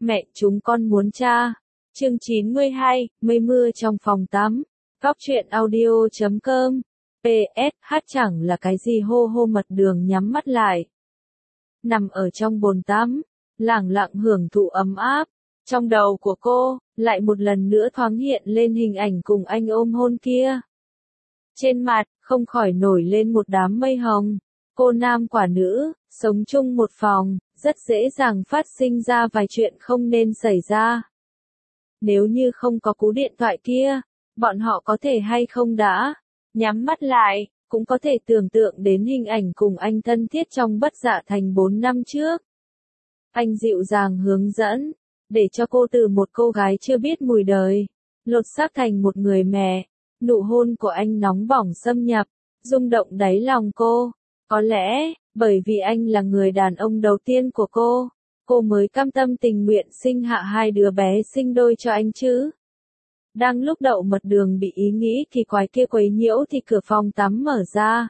Mẹ chúng con muốn cha. Chương 92, mây mưa trong phòng tắm. Góc truyện audio.com. PS, hát chẳng là cái gì hô hô mật đường nhắm mắt lại. Nằm ở trong bồn tắm, lẳng lặng hưởng thụ ấm áp. Trong đầu của cô, lại một lần nữa thoáng hiện lên hình ảnh cùng anh ôm hôn kia. Trên mặt, không khỏi nổi lên một đám mây hồng. Cô nam quả nữ, sống chung một phòng, rất dễ dàng phát sinh ra vài chuyện không nên xảy ra. Nếu như không có cú điện thoại kia, bọn họ có thể hay không đã nhắm mắt lại, cũng có thể tưởng tượng đến hình ảnh cùng anh thân thiết trong Bất Dạ Thành 4 năm trước. Anh dịu dàng hướng dẫn, để cho cô từ một cô gái chưa biết mùi đời, lột xác thành một người mẹ. Nụ hôn của anh nóng bỏng xâm nhập, rung động đáy lòng cô. Có lẽ, bởi vì anh là người đàn ông đầu tiên của cô mới cam tâm tình nguyện sinh hạ hai đứa bé sinh đôi cho anh chứ. Đang lúc đậu mật đường bị ý nghĩ kỳ quái kia quấy nhiễu thì cửa phòng tắm mở ra.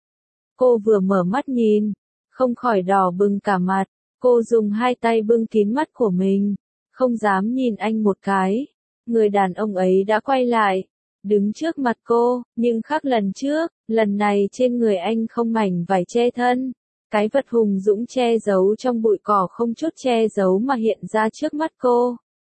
Cô vừa mở mắt nhìn, không khỏi đỏ bừng cả mặt, cô dùng hai tay bưng kín mắt của mình, không dám nhìn anh một cái. Người đàn ông ấy đã quay lại, đứng trước mặt cô, nhưng khác lần trước, lần này trên người anh không mảnh vải che thân. Cái vật hùng dũng che giấu trong bụi cỏ không chút che giấu mà hiện ra trước mắt cô.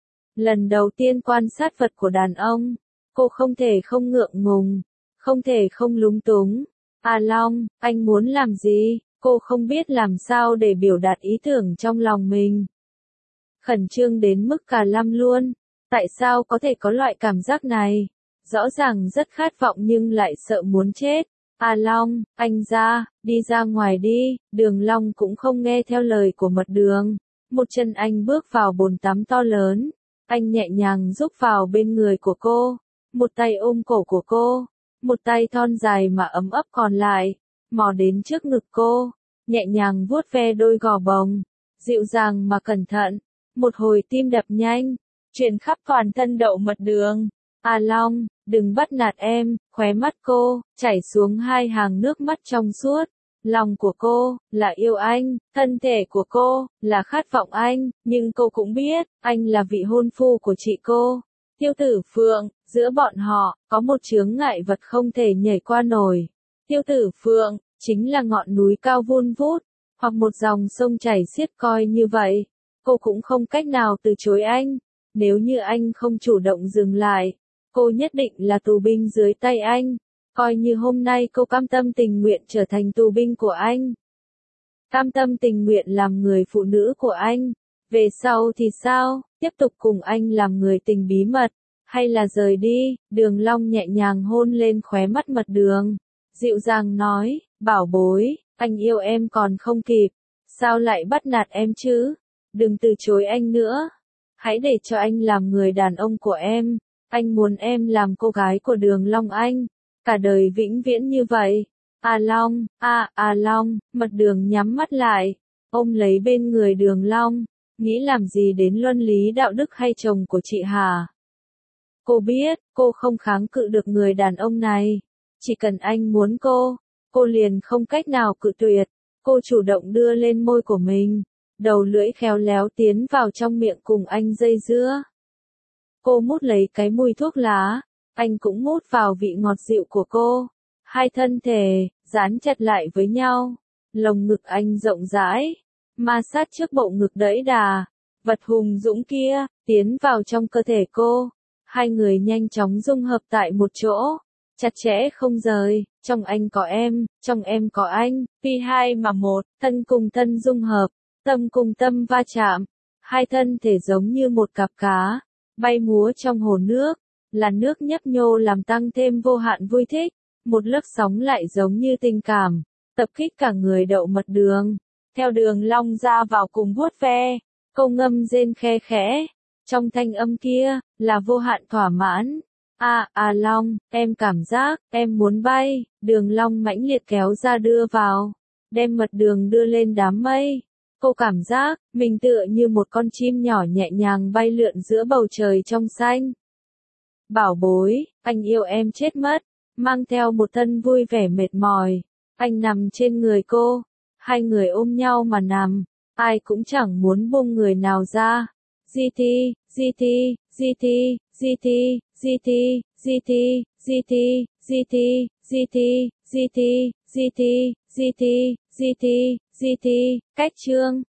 Lần đầu tiên quan sát vật của đàn ông, cô không thể không ngượng ngùng, không thể không lúng túng. À Long, anh muốn làm gì? Cô không biết làm sao để biểu đạt ý tưởng trong lòng mình. Khẩn trương đến mức cả lăm luôn. Tại sao có thể có loại cảm giác này? Rõ ràng rất khát vọng nhưng lại sợ muốn chết. À Long, anh đi ra ngoài đi. Đường Long cũng không nghe theo lời của mật đường. Một chân anh bước vào bồn tắm to lớn. Anh nhẹ nhàng rúc vào bên người của cô. Một tay ôm cổ của cô. Một tay thon dài mà ấm ấp còn lại. Mò đến trước ngực cô. Nhẹ nhàng vuốt ve đôi gò bồng. Dịu dàng mà cẩn thận. Một hồi tim đập nhanh. Truyền khắp toàn thân đậu mật đường. À Long, đừng bắt nạt em. Khóe mắt cô chảy xuống hai hàng nước mắt trong suốt. Lòng của cô là yêu anh, thân thể của cô là khát vọng anh, nhưng cô cũng biết anh là vị hôn phu của chị cô. Tiêu Tử Phượng, giữa bọn họ có một chướng ngại vật không thể nhảy qua nổi. Tiêu Tử Phượng chính là ngọn núi cao vun vút, hoặc một dòng sông chảy xiết coi như vậy. Cô cũng không cách nào từ chối anh. Nếu như anh không chủ động dừng lại, cô nhất định là tù binh dưới tay anh. Coi như hôm nay cô cam tâm tình nguyện trở thành tù binh của anh. Cam tâm tình nguyện làm người phụ nữ của anh. Về sau thì sao? Tiếp tục cùng anh làm người tình bí mật, hay là rời đi? Đường Long nhẹ nhàng hôn lên khóe mắt mật đường. Dịu dàng nói, bảo bối, anh yêu em còn không kịp. Sao lại bắt nạt em chứ? Đừng từ chối anh nữa. Hãy để cho anh làm người đàn ông của em. Anh muốn em làm cô gái của Đường Long anh. Cả đời vĩnh viễn như vậy. À Long, à Long, mật đường nhắm mắt lại, ôm lấy bên người Đường Long, nghĩ làm gì đến luân lý đạo đức hay chồng của chị hả? Cô biết, cô không kháng cự được người đàn ông này. Chỉ cần anh muốn cô liền không cách nào cự tuyệt. Cô chủ động đưa lên môi của mình, đầu lưỡi khéo léo tiến vào trong miệng cùng anh dây dưa. Cô mút lấy cái mùi thuốc lá. Anh cũng mút vào vị ngọt dịu của cô. Hai thân thể dán chặt lại với nhau. Lồng ngực anh rộng rãi, ma sát trước bộ ngực đẫy đà. Vật hùng dũng kia tiến vào trong cơ thể cô. Hai người nhanh chóng dung hợp tại một chỗ, chặt chẽ không rời. Trong anh có em, trong em có anh. Pi hai mà một, thân cùng thân dung hợp, tâm cùng tâm va chạm. Hai thân thể giống như một cặp cá bay múa trong hồ nước. Là nước nhấp nhô làm tăng thêm vô hạn vui thích. Một lớp sóng lại giống như tình cảm, tập kích cả người đậu mật đường. Theo Đường Long ra vào cùng vuốt ve, câu ngâm rên khe khẽ. Trong thanh âm kia, là vô hạn thỏa mãn. À Long, em cảm giác, em muốn bay. Đường Long mãnh liệt kéo ra đưa vào, đem mật đường đưa lên đám mây. Cô cảm giác, mình tựa như một con chim nhỏ nhẹ nhàng bay lượn giữa bầu trời trong xanh. Bảo bối, anh yêu em chết mất. Mang theo một thân vui vẻ mệt mỏi, anh nằm trên người cô. Hai người ôm nhau mà nằm, ai cũng chẳng muốn buông người nào ra. GT, GT, GT, GT, GT, GT, GT, GT, GT, GT, GT, GT, GT, GT, cách chương.